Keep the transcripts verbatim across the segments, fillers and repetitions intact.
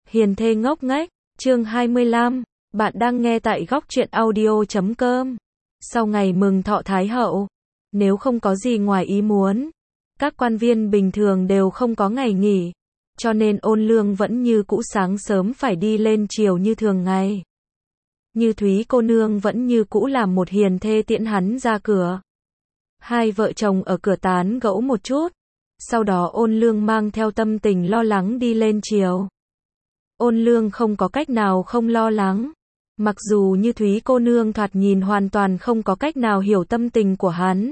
Hiền thê ngốc nghếch, chương hai mươi lăm, bạn đang nghe tại góc truyện audio chấm com. Sau ngày mừng thọ Thái hậu, nếu không có gì ngoài ý muốn, các quan viên bình thường đều không có ngày nghỉ, cho nên Ôn Lương vẫn như cũ sáng sớm phải đi lên triều như thường ngày. Như Thúy cô nương vẫn như cũ làm một hiền thê tiễn hắn ra cửa. Hai vợ chồng ở cửa tán gẫu một chút, sau đó Ôn Lương mang theo tâm tình lo lắng đi lên triều. Ôn Lương không có cách nào không lo lắng. Mặc dù Như Thúy cô nương thoạt nhìn hoàn toàn không có cách nào hiểu tâm tình của hắn.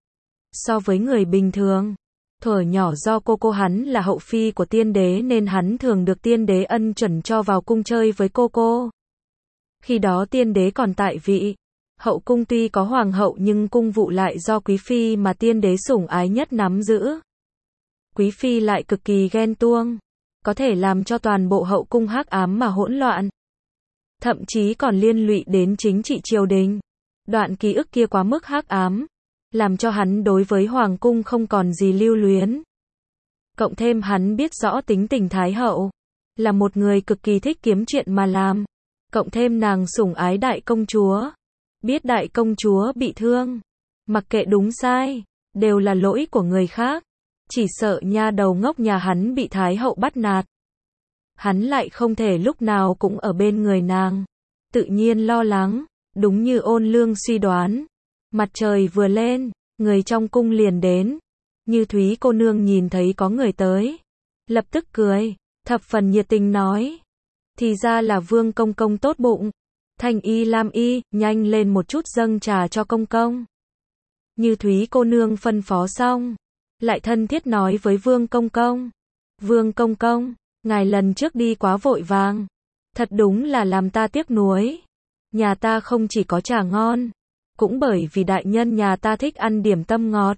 So với người bình thường, thuở nhỏ do cô cô hắn là hậu phi của tiên đế nên hắn thường được tiên đế ân chuẩn cho vào cung chơi với cô cô. Khi đó tiên đế còn tại vị, hậu cung tuy có hoàng hậu nhưng cung vụ lại do quý phi mà tiên đế sủng ái nhất nắm giữ. Quý phi lại cực kỳ ghen tuông, có thể làm cho toàn bộ hậu cung hắc ám mà hỗn loạn. Thậm chí còn liên lụy đến chính trị triều đình. Đoạn ký ức kia quá mức hắc ám, làm cho hắn đối với hoàng cung không còn gì lưu luyến. Cộng thêm hắn biết rõ tính tình Thái hậu, là một người cực kỳ thích kiếm chuyện mà làm. Cộng thêm nàng sủng ái đại công chúa, biết đại công chúa bị thương, mặc kệ đúng sai, đều là lỗi của người khác. Chỉ sợ nha đầu ngốc nhà hắn bị Thái hậu bắt nạt. Hắn lại không thể lúc nào cũng ở bên người nàng. Tự nhiên lo lắng, đúng như Ôn Lương suy đoán. Mặt trời vừa lên, người trong cung liền đến. Như Thúy cô nương nhìn thấy có người tới, lập tức cười, thập phần nhiệt tình nói. Thì ra là Vương công công tốt bụng. Thanh y lam y, nhanh lên một chút dâng trà cho công công. Như Thúy cô nương phân phó xong, lại thân thiết nói với Vương công công. Vương công công, ngài lần trước đi quá vội vàng, thật đúng là làm ta tiếc nuối. Nhà ta không chỉ có trà ngon, cũng bởi vì đại nhân nhà ta thích ăn điểm tâm ngọt.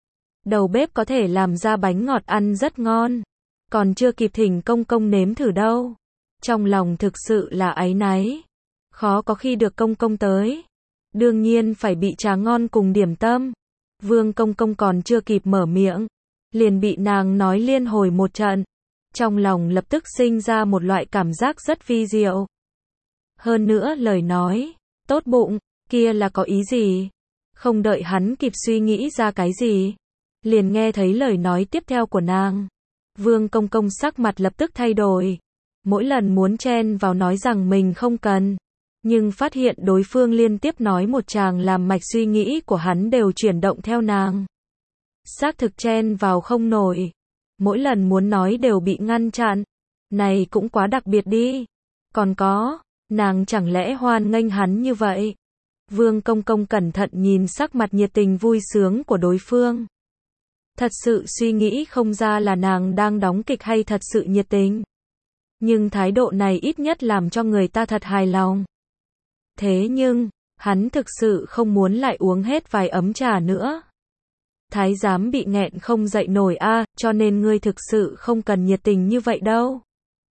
Đầu bếp có thể làm ra bánh ngọt ăn rất ngon, còn chưa kịp thỉnh công công nếm thử đâu. Trong lòng thực sự là áy náy, khó có khi được công công tới. Đương nhiên phải bị trà ngon cùng điểm tâm. Vương công công còn chưa kịp mở miệng, liền bị nàng nói liên hồi một trận. Trong lòng lập tức sinh ra một loại cảm giác rất vi diệu. Hơn nữa lời nói, tốt bụng, kia là có ý gì? Không đợi hắn kịp suy nghĩ ra cái gì, liền nghe thấy lời nói tiếp theo của nàng. Vương công công sắc mặt lập tức thay đổi. Mỗi lần muốn chen vào nói rằng mình không cần, nhưng phát hiện đối phương liên tiếp nói một tràng làm mạch suy nghĩ của hắn đều chuyển động theo nàng. Xác thực chen vào không nổi. Mỗi lần muốn nói đều bị ngăn chặn. Này cũng quá đặc biệt đi. Còn có, nàng chẳng lẽ hoan nghênh hắn như vậy? Vương công công cẩn thận nhìn sắc mặt nhiệt tình vui sướng của đối phương. Thật sự suy nghĩ không ra là nàng đang đóng kịch hay thật sự nhiệt tình. Nhưng thái độ này ít nhất làm cho người ta thật hài lòng. Thế nhưng, hắn thực sự không muốn lại uống hết vài ấm trà nữa. Thái giám bị nghẹn không dậy nổi a, à, cho nên ngươi thực sự không cần nhiệt tình như vậy đâu.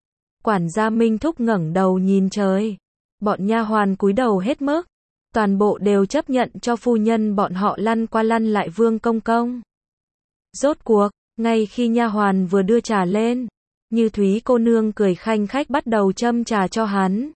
Quản gia Minh Thúc ngẩng đầu nhìn trời. Bọn nha hoàn cúi đầu hết mức. Toàn bộ đều chấp nhận cho phu nhân bọn họ lăn qua lăn lại Vương công công. Rốt cuộc, ngay khi nha hoàn vừa đưa trà lên, Như Thúy cô nương cười khanh khách bắt đầu châm trà cho hắn.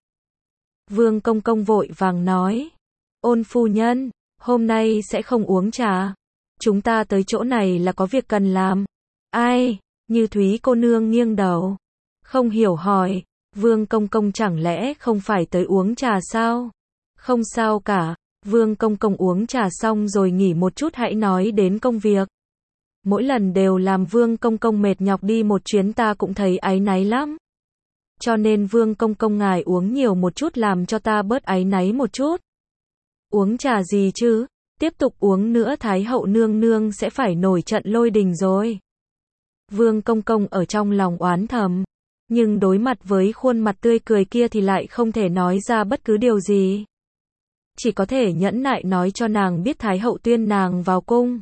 Vương công công vội vàng nói. Ôn phu nhân, hôm nay sẽ không uống trà. Chúng ta tới chỗ này là có việc cần làm. Ai? Như Thúy cô nương nghiêng đầu, không hiểu hỏi. Vương công công chẳng lẽ không phải tới uống trà sao? Không sao cả. Vương công công uống trà xong rồi nghỉ một chút hãy nói đến công việc. Mỗi lần đều làm Vương công công mệt nhọc đi một chuyến ta cũng thấy áy náy lắm. Cho nên Vương công công ngài uống nhiều một chút làm cho ta bớt áy náy một chút. Uống trà gì chứ? Tiếp tục uống nữa Thái hậu nương nương sẽ phải nổi trận lôi đình rồi. Vương công công ở trong lòng oán thầm, nhưng đối mặt với khuôn mặt tươi cười kia thì lại không thể nói ra bất cứ điều gì. Chỉ có thể nhẫn nại nói cho nàng biết Thái hậu tuyên nàng vào cung.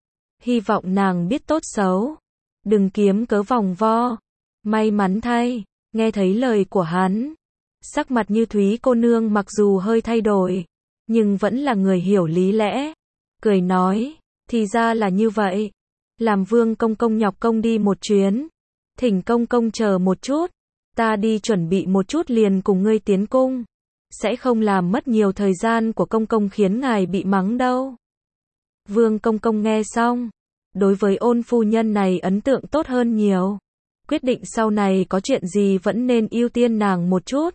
Hy vọng nàng biết tốt xấu, đừng kiếm cớ vòng vo. May mắn thay, nghe thấy lời của hắn, sắc mặt Như Thúy cô nương mặc dù hơi thay đổi, nhưng vẫn là người hiểu lý lẽ. Cười nói, thì ra là như vậy. Làm Vương công công nhọc công đi một chuyến. Thỉnh công công chờ một chút. Ta đi chuẩn bị một chút liền cùng ngươi tiến cung. Sẽ không làm mất nhiều thời gian của công công khiến ngài bị mắng đâu. Vương công công nghe xong, đối với ôn phu nhân này ấn tượng tốt hơn nhiều. Quyết định sau này có chuyện gì vẫn nên ưu tiên nàng một chút.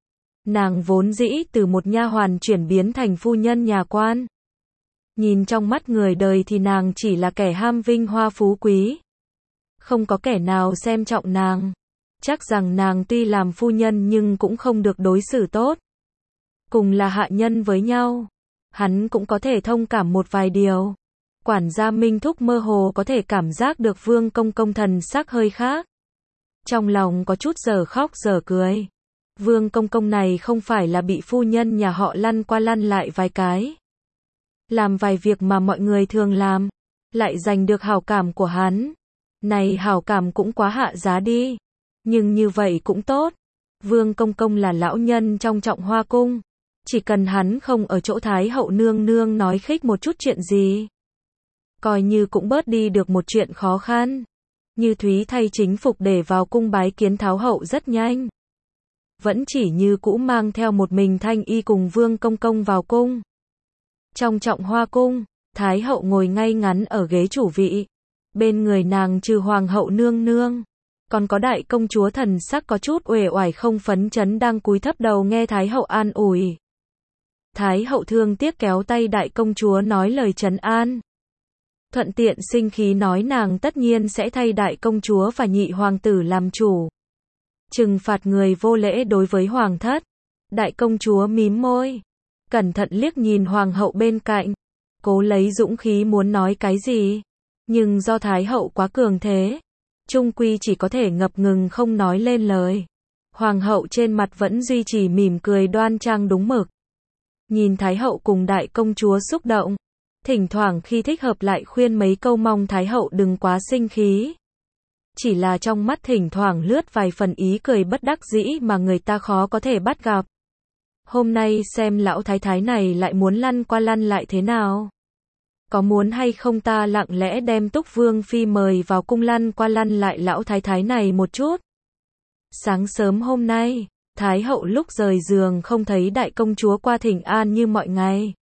Nàng vốn dĩ từ một nha hoàn chuyển biến thành phu nhân nhà quan. Nhìn trong mắt người đời thì nàng chỉ là kẻ ham vinh hoa phú quý. Không có kẻ nào xem trọng nàng. Chắc rằng nàng tuy làm phu nhân nhưng cũng không được đối xử tốt. Cùng là hạ nhân với nhau, hắn cũng có thể thông cảm một vài điều. Quản gia Minh Thúc mơ hồ có thể cảm giác được Vương công công thần sắc hơi khác. Trong lòng có chút giờ khóc giờ cười. Vương công công này không phải là bị phu nhân nhà họ lăn qua lăn lại vài cái. Làm vài việc mà mọi người thường làm, lại giành được hảo cảm của hắn. Này hảo cảm cũng quá hạ giá đi. Nhưng như vậy cũng tốt. Vương công công là lão nhân trong Trọng Hoa cung. Chỉ cần hắn không ở chỗ Thái hậu nương nương nói khích một chút chuyện gì, coi như cũng bớt đi được một chuyện khó khăn. Như Thúy thay chính phục để vào cung bái kiến Thái hậu rất nhanh. Vẫn chỉ như cũ mang theo một mình Thanh Y cùng Vương công công vào cung. Trong Trọng Hoa cung, Thái hậu ngồi ngay ngắn ở ghế chủ vị. Bên người nàng trừ hoàng hậu nương nương, còn có đại công chúa thần sắc có chút uể oải không phấn chấn đang cúi thấp đầu nghe Thái hậu an ủi. Thái hậu thương tiếc kéo tay đại công chúa nói lời trấn an. Thuận tiện sinh khí nói nàng tất nhiên sẽ thay đại công chúa và nhị hoàng tử làm chủ. Trừng phạt người vô lễ đối với hoàng thất. Đại công chúa mím môi, cẩn thận liếc nhìn hoàng hậu bên cạnh, cố lấy dũng khí muốn nói cái gì. Nhưng do Thái hậu quá cường thế, chung quy chỉ có thể ngập ngừng không nói lên lời. Hoàng hậu trên mặt vẫn duy trì mỉm cười đoan trang đúng mực. Nhìn Thái hậu cùng đại công chúa xúc động, thỉnh thoảng khi thích hợp lại khuyên mấy câu mong Thái hậu đừng quá sinh khí. Chỉ là trong mắt thỉnh thoảng lướt vài phần ý cười bất đắc dĩ mà người ta khó có thể bắt gặp. Hôm nay xem lão thái thái này lại muốn lăn qua lăn lại thế nào. Có muốn hay không ta lặng lẽ đem Túc Vương Phi mời vào cung lăn qua lăn lại lão thái thái này một chút. Sáng sớm hôm nay, Thái hậu lúc rời giường không thấy đại công chúa qua thỉnh an như mọi ngày.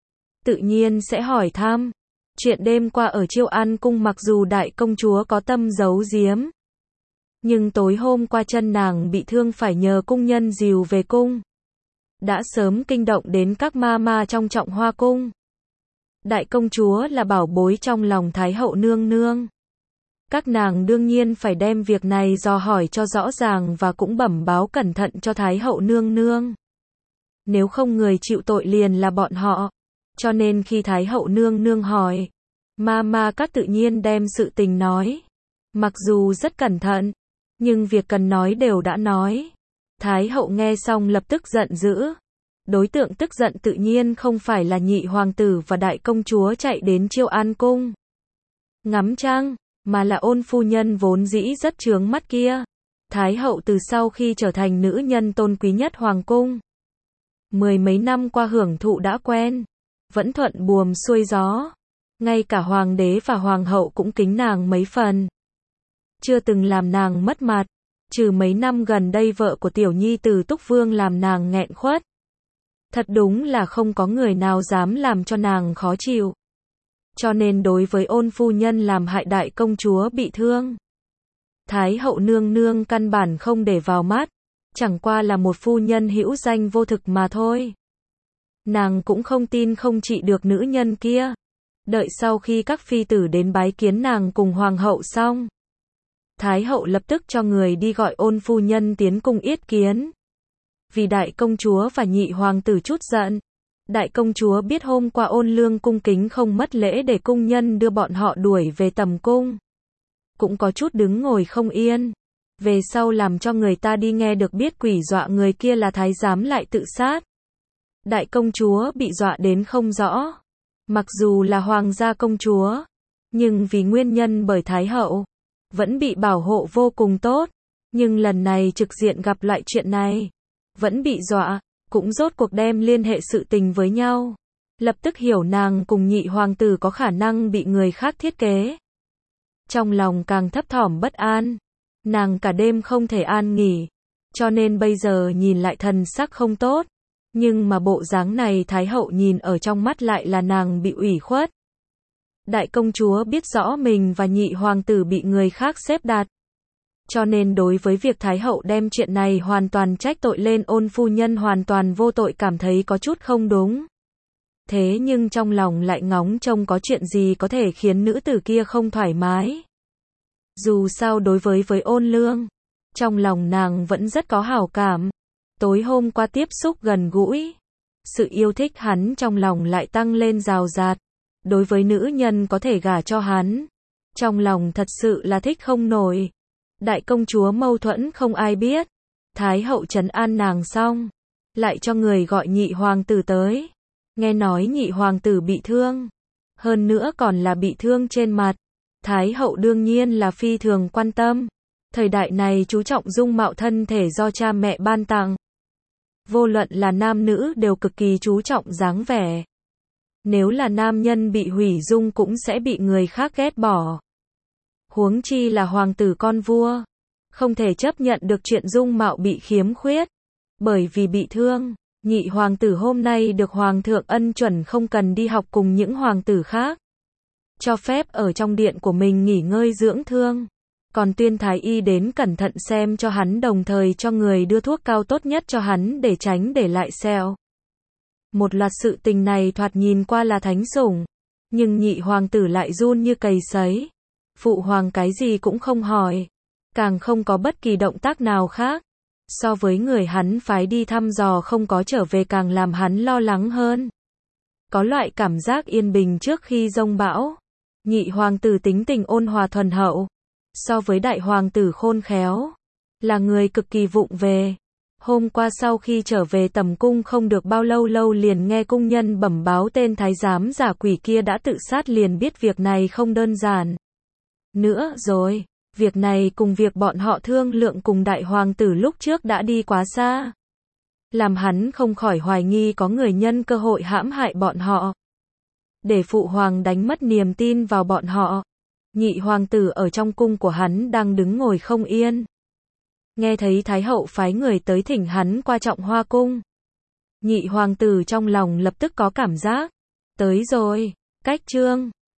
Tự nhiên sẽ hỏi thăm. Chuyện đêm qua ở Chiêu An cung mặc dù đại công chúa có tâm giấu giếm. Nhưng tối hôm qua chân nàng bị thương phải nhờ cung nhân dìu về cung. Đã sớm kinh động đến các ma ma trong Trọng Hoa cung. Đại công chúa là bảo bối trong lòng Thái hậu nương nương. Các nàng đương nhiên phải đem việc này dò hỏi cho rõ ràng và cũng bẩm báo cẩn thận cho Thái hậu nương nương. Nếu không người chịu tội liền là bọn họ. Cho nên khi Thái hậu nương nương hỏi, ma ma các tự nhiên đem sự tình nói. Mặc dù rất cẩn thận, nhưng việc cần nói đều đã nói. Thái hậu nghe xong lập tức giận dữ. Đối tượng tức giận tự nhiên không phải là nhị hoàng tử và đại công chúa chạy đến Chiêu An cung ngắm trăng, mà là ôn phu nhân vốn dĩ rất chướng mắt kia. Thái hậu từ sau khi trở thành nữ nhân tôn quý nhất hoàng cung, mười mấy năm qua hưởng thụ đã quen, vẫn thuận buồm xuôi gió. Ngay cả hoàng đế và hoàng hậu cũng kính nàng mấy phần. Chưa từng làm nàng mất mặt, trừ mấy năm gần đây vợ của tiểu nhi tử Túc Vương làm nàng nghẹn khuất. Thật đúng là không có người nào dám làm cho nàng khó chịu. Cho nên đối với ôn phu nhân làm hại đại công chúa bị thương, Thái hậu nương nương căn bản không để vào mắt, chẳng qua là một phu nhân hữu danh vô thực mà thôi. Nàng cũng không tin không trị được nữ nhân kia. Đợi sau khi các phi tử đến bái kiến nàng cùng hoàng hậu xong, Thái hậu lập tức cho người đi gọi ôn phu nhân tiến cung yết kiến. Vì đại công chúa và nhị hoàng tử chút giận, đại công chúa biết hôm qua ôn lương cung kính không mất lễ để cung nhân đưa bọn họ đuổi về tầm cung. Cũng có chút đứng ngồi không yên. Về sau làm cho người ta đi nghe được biết quỷ dọa người kia là thái giám lại tự sát. Đại công chúa bị dọa đến không rõ. Mặc dù là hoàng gia công chúa, nhưng vì nguyên nhân bởi Thái hậu, vẫn bị bảo hộ vô cùng tốt. Nhưng lần này trực diện gặp lại chuyện này, vẫn bị dọa, cũng rốt cuộc đem liên hệ sự tình với nhau. Lập tức hiểu nàng cùng nhị hoàng tử có khả năng bị người khác thiết kế. Trong lòng càng thấp thỏm bất an, nàng cả đêm không thể an nghỉ, cho nên bây giờ nhìn lại thần sắc không tốt. Nhưng mà bộ dáng này Thái hậu nhìn ở trong mắt lại là nàng bị ủy khuất. Đại công chúa biết rõ mình và nhị hoàng tử bị người khác xếp đặt. Cho nên đối với việc Thái hậu đem chuyện này hoàn toàn trách tội lên Ôn phu nhân hoàn toàn vô tội cảm thấy có chút không đúng. Thế nhưng trong lòng lại ngóng trông có chuyện gì có thể khiến nữ tử kia không thoải mái. Dù sao đối với với Ôn Lương, trong lòng nàng vẫn rất có hảo cảm. Tối hôm qua tiếp xúc gần gũi, sự yêu thích hắn trong lòng lại tăng lên rào rạt. Đối với nữ nhân có thể gả cho hắn, trong lòng thật sự là thích không nổi. Đại công chúa mâu thuẫn không ai biết. Thái hậu trấn an nàng xong, lại cho người gọi nhị hoàng tử tới. Nghe nói nhị hoàng tử bị thương, hơn nữa còn là bị thương trên mặt. Thái hậu đương nhiên là phi thường quan tâm. Thời đại này chú trọng dung mạo thân thể do cha mẹ ban tặng. Vô luận là nam nữ đều cực kỳ chú trọng dáng vẻ. Nếu là nam nhân bị hủy dung cũng sẽ bị người khác ghét bỏ. Huống chi là hoàng tử con vua, không thể chấp nhận được chuyện dung mạo bị khiếm khuyết. Bởi vì bị thương, nhị hoàng tử hôm nay được hoàng thượng ân chuẩn không cần đi học cùng những hoàng tử khác. Cho phép ở trong điện của mình nghỉ ngơi dưỡng thương. Còn tuyên thái y đến cẩn thận xem cho hắn đồng thời cho người đưa thuốc cao tốt nhất cho hắn để tránh để lại sẹo. Một loạt sự tình này thoạt nhìn qua là thánh sủng. Nhưng nhị hoàng tử lại run như cầy sấy. Phụ hoàng cái gì cũng không hỏi. Càng không có bất kỳ động tác nào khác. So với người hắn phái đi thăm dò không có trở về càng làm hắn lo lắng hơn. Có loại cảm giác yên bình trước khi giông bão. Nhị hoàng tử tính tình ôn hòa thuần hậu. So với đại hoàng tử khôn khéo. Là người cực kỳ vụng về. Hôm qua sau khi trở về tầm cung không được bao lâu lâu liền nghe cung nhân bẩm báo tên thái giám giả quỷ kia đã tự sát liền biết việc này không đơn giản. Nữa rồi, việc này cùng việc bọn họ thương lượng cùng đại hoàng tử lúc trước đã đi quá xa. Làm hắn không khỏi hoài nghi có người nhân cơ hội hãm hại bọn họ. Để phụ hoàng đánh mất niềm tin vào bọn họ. Nhị hoàng tử ở trong cung của hắn đang đứng ngồi không yên. Nghe thấy Thái hậu phái người tới thỉnh hắn qua Trọng Hoa cung. Nhị hoàng tử trong lòng lập tức có cảm giác. Tới rồi, cách chương